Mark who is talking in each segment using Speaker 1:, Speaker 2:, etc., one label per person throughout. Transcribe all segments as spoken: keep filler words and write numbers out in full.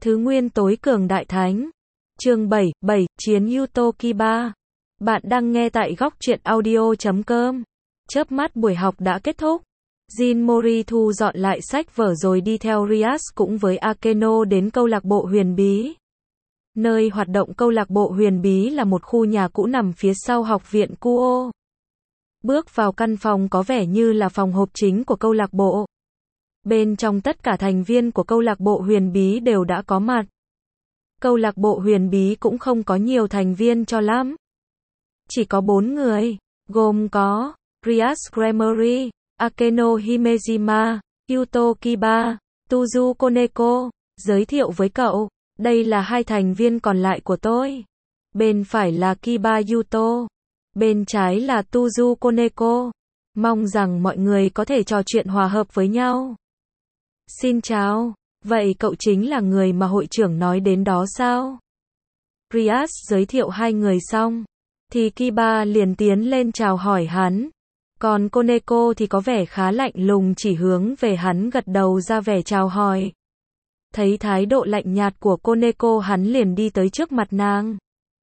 Speaker 1: Thứ nguyên tối cường đại thánh. Chương bảy, bảy, Chiến Yuto Kiba. Bạn đang nghe tại góc truyện audio chấm com. Chớp mắt buổi học đã kết thúc. Jin Mori thu dọn lại sách vở rồi đi theo Rias cũng với Akeno đến câu lạc bộ huyền bí. Nơi hoạt động câu lạc bộ huyền bí là một khu nhà cũ nằm phía sau học viện Kuo. Bước vào căn phòng có vẻ như là phòng họp chính của câu lạc bộ. Bên trong tất cả thành viên của câu lạc bộ huyền bí đều đã có mặt. Câu lạc bộ huyền bí cũng không có nhiều thành viên cho lắm. Chỉ có bốn người, gồm có Rias Gremory, Akeno Himejima, Yuto Kiba, Tuzu Koneko. Giới thiệu với cậu, đây là hai thành viên còn lại của tôi. Bên phải là Kiba Yuto, bên trái là Tuzu Koneko. Mong rằng mọi người có thể trò chuyện hòa hợp với nhau. Xin chào, vậy cậu chính là người mà hội trưởng nói đến đó sao? Rias giới thiệu hai người xong, thì Kiba liền tiến lên chào hỏi hắn. Còn Koneko thì có vẻ khá lạnh lùng, chỉ hướng về hắn gật đầu ra vẻ chào hỏi. Thấy thái độ lạnh nhạt của Koneko, hắn liền đi tới trước mặt nàng.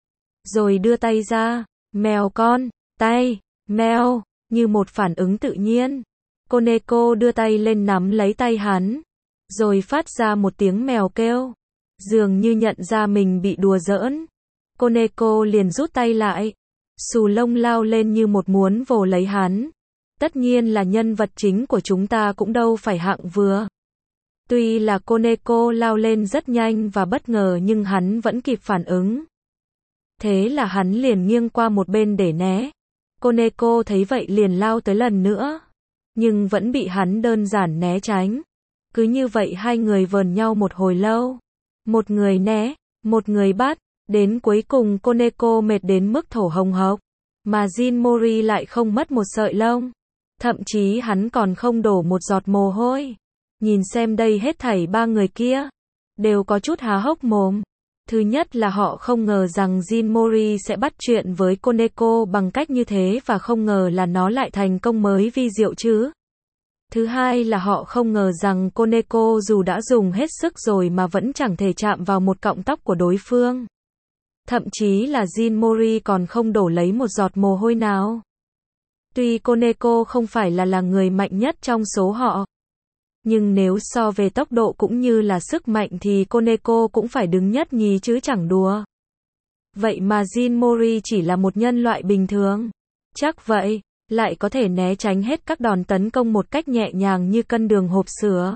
Speaker 1: Rồi đưa tay ra, mèo con, tay, mèo, như một phản ứng tự nhiên. Koneko đưa tay lên nắm lấy tay hắn, rồi phát ra một tiếng mèo kêu. Dường như nhận ra mình bị đùa giỡn. Koneko liền rút tay lại. Xù lông lao lên như một muốn vồ lấy hắn. Tất nhiên là nhân vật chính của chúng ta cũng đâu phải hạng vừa. Tuy là Koneko lao lên rất nhanh và bất ngờ nhưng hắn vẫn kịp phản ứng. Thế là hắn liền nghiêng qua một bên để né. Koneko thấy vậy liền lao tới lần nữa, nhưng vẫn bị hắn đơn giản né tránh. Cứ như vậy hai người vờn nhau một hồi lâu. Một người né, một người bắt. Đến cuối cùng Koneko mệt đến mức thổ hồng hộc. Mà Jin Mori lại không mất một sợi lông. Thậm chí hắn còn không đổ một giọt mồ hôi. Nhìn xem đây, hết thảy ba người kia đều có chút há hốc mồm. Thứ nhất là họ không ngờ rằng Jin Mori sẽ bắt chuyện với Koneko bằng cách như thế, và không ngờ là nó lại thành công mới vi diệu chứ. Thứ hai là họ không ngờ rằng Koneko dù đã dùng hết sức rồi mà vẫn chẳng thể chạm vào một cọng tóc của đối phương. Thậm chí là Jin Mori còn không đổ lấy một giọt mồ hôi nào. Tuy Koneko không phải là là người mạnh nhất trong số họ, nhưng nếu so về tốc độ cũng như là sức mạnh thì Koneko cũng phải đứng nhất nhì chứ chẳng đùa. Vậy mà Jin Mori chỉ là một nhân loại bình thường. Chắc vậy, lại có thể né tránh hết các đòn tấn công một cách nhẹ nhàng như cân đường hộp sữa.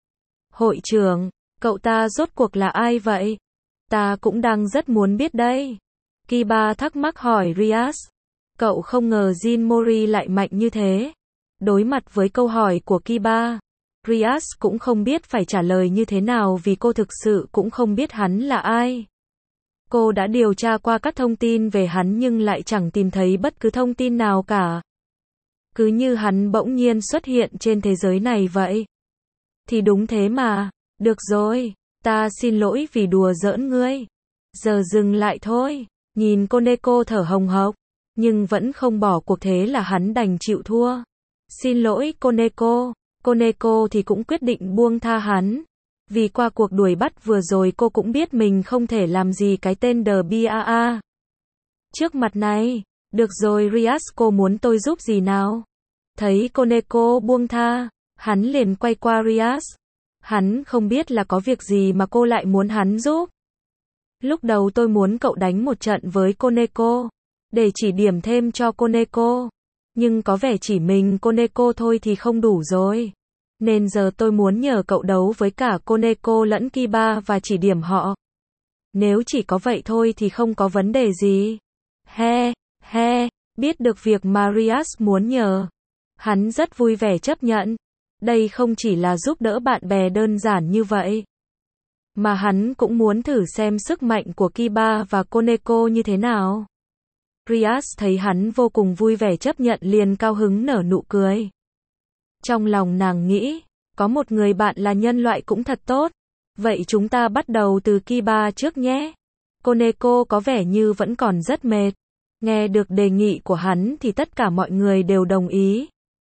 Speaker 1: Hội trưởng, cậu ta rốt cuộc là ai vậy? Ta cũng đang rất muốn biết đây. Kiba thắc mắc hỏi Rias. Cậu không ngờ Jin Mori lại mạnh như thế. Đối mặt với câu hỏi của Kiba, Rias cũng không biết phải trả lời như thế nào, vì cô thực sự cũng không biết hắn là ai. Cô đã điều tra qua các thông tin về hắn nhưng lại chẳng tìm thấy bất cứ thông tin nào cả. Cứ như hắn bỗng nhiên xuất hiện trên thế giới này vậy. Thì đúng thế mà. Được rồi, ta xin lỗi vì đùa giỡn ngươi. Giờ dừng lại thôi. Nhìn Koneko thở hồng hộc, nhưng vẫn không bỏ cuộc, thế là hắn đành chịu thua. Xin lỗi Koneko. Koneko thì cũng quyết định buông tha hắn. Vì qua cuộc đuổi bắt vừa rồi cô cũng biết mình không thể làm gì cái tên The Baa. Trước mặt này, được rồi Rias, cô muốn tôi giúp gì nào? Thấy Koneko buông tha, hắn liền quay qua Rias. Hắn không biết là có việc gì mà cô lại muốn hắn giúp. Lúc đầu tôi muốn cậu đánh một trận với Koneko, để chỉ điểm thêm cho Koneko. Nhưng có vẻ chỉ mình Koneko thôi thì không đủ rồi. Nên giờ tôi muốn nhờ cậu đấu với cả Koneko lẫn Kiba và chỉ điểm họ. Nếu chỉ có vậy thôi thì không có vấn đề gì. He, he, biết được việc mà Rias muốn nhờ, hắn rất vui vẻ chấp nhận. Đây không chỉ là giúp đỡ bạn bè đơn giản như vậy, mà hắn cũng muốn thử xem sức mạnh của Kiba và Koneko như thế nào. Rias thấy hắn vô cùng vui vẻ chấp nhận liền cao hứng nở nụ cười. Trong lòng nàng nghĩ, có một người bạn là nhân loại cũng thật tốt. Vậy chúng ta bắt đầu từ Kiba trước nhé. Koneko có vẻ như vẫn còn rất mệt. Nghe được đề nghị của hắn thì tất cả mọi người đều đồng ý.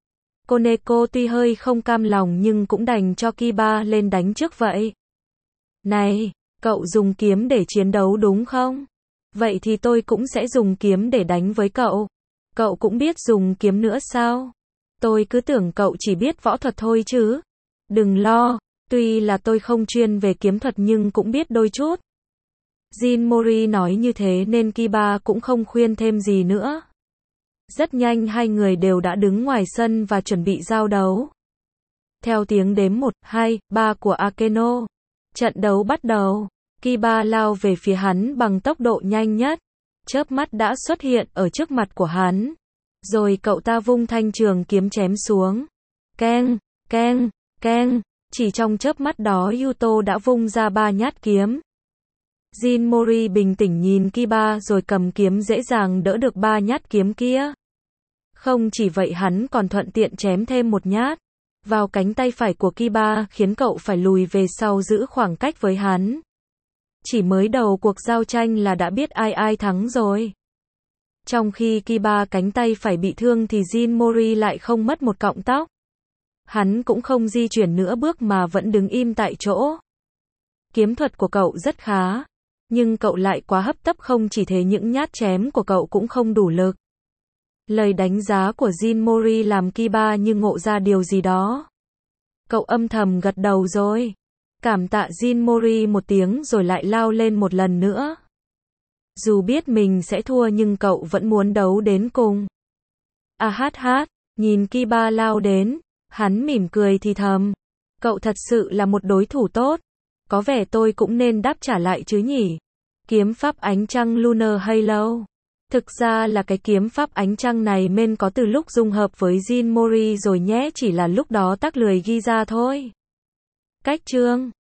Speaker 1: Koneko tuy hơi không cam lòng nhưng cũng đành cho Kiba lên đánh trước vậy. Này, Cậu dùng kiếm để chiến đấu đúng không? Vậy thì tôi cũng sẽ dùng kiếm để đánh với cậu. Cậu cũng biết dùng kiếm nữa sao? Tôi cứ tưởng cậu chỉ biết võ thuật thôi chứ. Đừng lo, tuy là tôi không chuyên về kiếm thuật nhưng cũng biết đôi chút. Jin Mori nói như thế nên Kiba cũng không khuyên thêm gì nữa. Rất nhanh hai người đều đã đứng ngoài sân và chuẩn bị giao đấu. Theo tiếng đếm một, hai, ba của Akeno, trận đấu bắt đầu. Kiba lao về phía hắn bằng tốc độ nhanh nhất. Chớp mắt đã xuất hiện ở trước mặt của hắn. Rồi cậu ta vung thanh trường kiếm chém xuống. Keng, keng, keng. Chỉ trong chớp mắt đó Yuto đã vung ra ba nhát kiếm. Jin Mori bình tĩnh nhìn Kiba rồi cầm kiếm dễ dàng đỡ được ba nhát kiếm kia. Không chỉ vậy hắn còn thuận tiện chém thêm một nhát vào cánh tay phải của Kiba khiến cậu phải lùi về sau giữ khoảng cách với hắn. Chỉ mới đầu cuộc giao tranh là đã biết ai ai thắng rồi. Trong khi Kiba cánh tay phải bị thương thì Jin Mori lại không mất một cọng tóc. Hắn cũng không di chuyển nửa bước mà vẫn đứng im tại chỗ. Kiếm thuật của cậu rất khá, nhưng cậu lại quá hấp tấp, không chỉ thế những nhát chém của cậu cũng không đủ lực. Lời đánh giá của Jin Mori làm Kiba như ngộ ra điều gì đó. Cậu âm thầm gật đầu rồi. Cảm tạ Jin Mori một tiếng rồi lại lao lên một lần nữa. Dù biết mình sẽ thua nhưng cậu vẫn muốn đấu đến cùng. À hát hát, nhìn Kiba lao đến, hắn mỉm cười thì thầm. Cậu thật sự là một đối thủ tốt. Có vẻ tôi cũng nên đáp trả lại chứ nhỉ. Kiếm pháp ánh trăng Lunar Halo. Thực ra là cái kiếm pháp ánh trăng này men có từ lúc dung hợp với Jin Mori rồi nhé, chỉ là lúc đó tắc lười ghi ra thôi. Cách chương